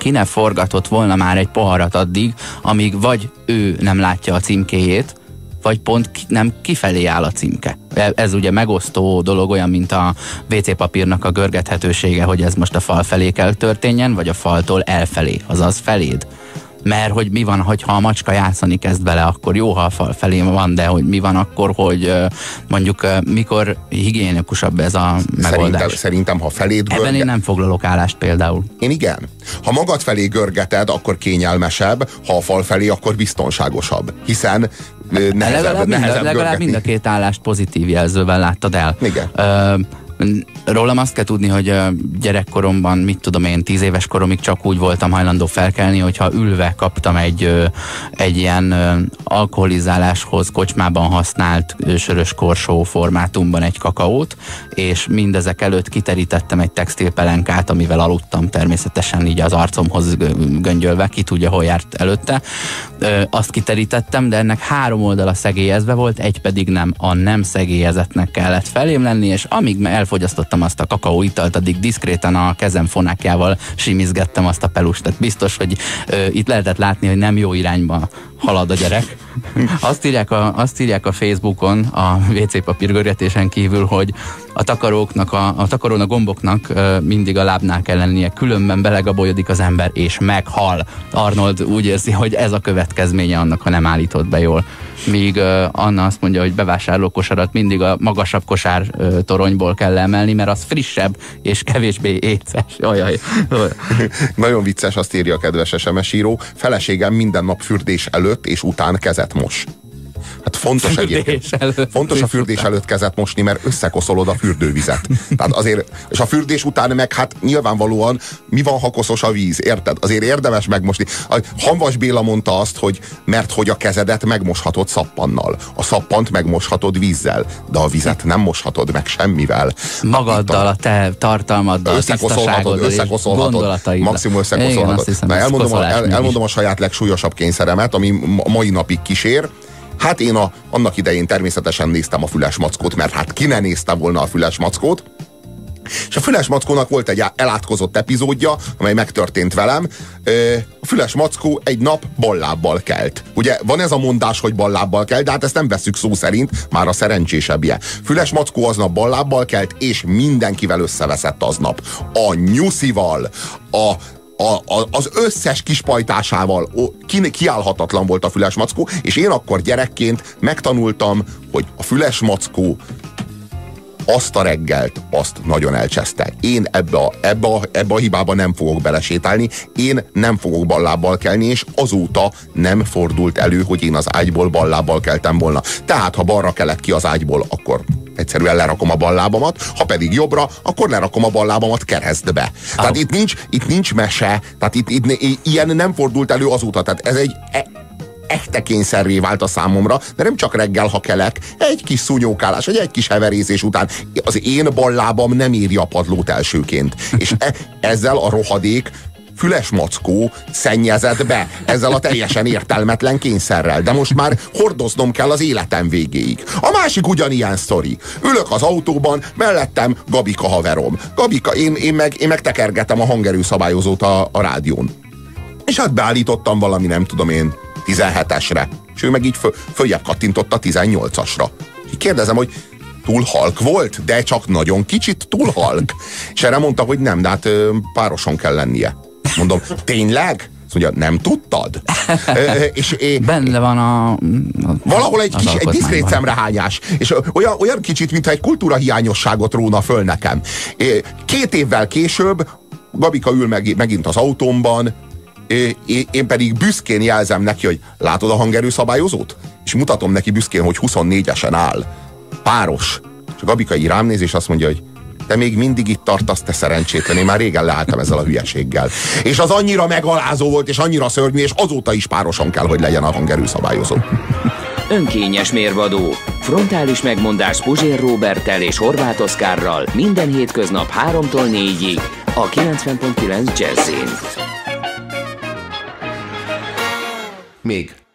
ki ne forgatott volna már egy poharat addig, amíg vagy ő nem látja a címkéjét, vagy pont nem kifelé áll a címke. Ez ugye megosztó dolog, olyan, mint a WC papírnak a görgethetősége, hogy ez most a fal felé kell történjen, vagy a faltól elfelé, azaz feléd. Mert hogy mi van, hogyha a macska játszani kezd vele, akkor jó, ha a fal felé van, de hogy mi van akkor, hogy mondjuk mikor higiénikusabb ez a megoldás. Szerintem ha feléd görget... Ebben én nem foglalok állást például. Én igen. Ha magad felé görgeted, akkor kényelmesebb, ha a fal felé, akkor biztonságosabb. Hiszen nehezebb legalább mind a két állást pozitív jelzővel láttad el. Igen. Rólam azt kell tudni, hogy gyerekkoromban, mit tudom én, 10 éves koromig csak úgy voltam hajlandó felkelni, hogyha ülve kaptam egy ilyen alkoholizáláshoz kocsmában használt sörös korsó formátumban egy kakaót, és mindezek előtt kiterítettem egy textilpelenkát, amivel aludtam természetesen így az arcomhoz göngyölve, ki tudja, hol járt előtte. Azt kiterítettem, de ennek 3 oldala szegélyezve volt, egy pedig nem. A nem szegélyezetnek kellett felém lenni, és amíg elfogyasztottam azt a kakaóitalt, addig diszkréten a kezem fonákjával simizgettem azt a pelust. Tehát biztos, hogy itt lehetett látni, hogy nem jó irányba halad a gyerek. Azt írják a Facebookon, a WC papírgörgetésen kívül, hogy a takarón a gomboknak mindig a lábnál kell lennie, különben belegabolyodik az ember, és meghal. Arnold úgy érzi, hogy ez a következménye annak, ha nem állítod be jól. Míg Anna azt mondja, hogy bevásárlókosarat mindig a magasabb kosár toronyból kell emelni, mert az frissebb és kevésbé éces. Ajaj. Nagyon vicces, azt írja a kedves SMS író. Feleségem minden nap fürdés előtt és után kezet mos. Hát fontos egyébként. Fontos a fürdés előtt kezet mosni, mert összekoszolod a fürdővizet. Tehát azért, és a fürdés után meg hát nyilvánvalóan mi van, ha koszos a víz, érted? Azért érdemes megmosni. Hamvas Béla mondta azt, hogy mert hogy a kezedet megmoshatod szappannal. A szappant megmoshatod vízzel, de a vizet nem moshatod meg semmivel. Magaddal, a te tartalmaddal, összekoszolhatod, gondolataiddal. Maximum összekoszolhatod. Elmondom a saját legsúlyosabb kényszeremet, ami mai napig kísér. Hát én annak idején természetesen néztem a Füles Mackót, mert hát ki ne nézte volna a Füles Mackót. És a Füles Mackónak volt egy elátkozott epizódja, amely megtörtént velem. A Füles Mackó egy nap ballábbal kelt. Ugye van ez a mondás, hogy ballábbal kelt, de hát ezt nem vesszük szó szerint, már a szerencsésebbje. Füles Mackó aznap ballábbal kelt, és mindenkivel összeveszett aznap. A nyuszival, az összes kispajtásával kiállhatatlan volt a Füles Mackó, és én akkor gyerekként megtanultam, hogy a Füles Mackó azt a reggelt, azt nagyon elcseszte. Én ebbe a hibába nem fogok belesétálni, én nem fogok ballábbal kelni, és azóta nem fordult elő, hogy én az ágyból ballábbal keltem volna. Tehát, ha balra kelek ki az ágyból, akkor egyszerűen lerakom a ballábamat, ha pedig jobbra, akkor lerakom a ballábamat keresztbe. Tehát itt nincs mese, tehát itt ilyen nem fordult elő azóta, tehát ez egy echte kényszerré vált a számomra, de nem csak reggel, ha kelek, egy kis szúnyókálás, vagy egy kis heverészés után az én ballábam nem írja a padlót elsőként. És ezzel a rohadék Füles Mackó szennyezett be ezzel a teljesen értelmetlen kényszerrel. De most már hordoznom kell az életem végéig. A másik ugyanilyen sztori. Ülök az autóban, mellettem Gabika haverom. Gabika, én meg tekergetem a hangerőszabályozót a rádión. És hát beállítottam valami, nem tudom én, 17-esre. És ő meg így följebb kattintott a 18-asra. És kérdezem, hogy túl halk volt, de csak nagyon kicsit túl halk. És erre mondta, hogy nem, de hát pároson kell lennie. Mondom, tényleg? Azt mondja, nem tudtad? Benne van valahol egy diszkrét szemrehányás. És olyan kicsit, mintha egy kultúrahiányosságot róna föl nekem. 2 évvel később Gabika ül megint az autómban, én pedig büszkén jelzem neki, hogy látod a hangerőszabályozót? És mutatom neki büszkén, hogy 24-esen áll. Páros. És a Gabika így rám néz, és azt mondja, hogy te még mindig itt tartasz, te szerencsétlen, én már régen leálltam ezzel a hülyeséggel. És az annyira megalázó volt, és annyira szörnyű, és azóta is pároson kell, hogy legyen a hangerőszabályozó. Önkényes mérvadó. Frontális megmondás Puzsér Róberttel és Horváth Oszkárral minden hétköznap 3-tól 4-ig a 90.9 Jazzin. Még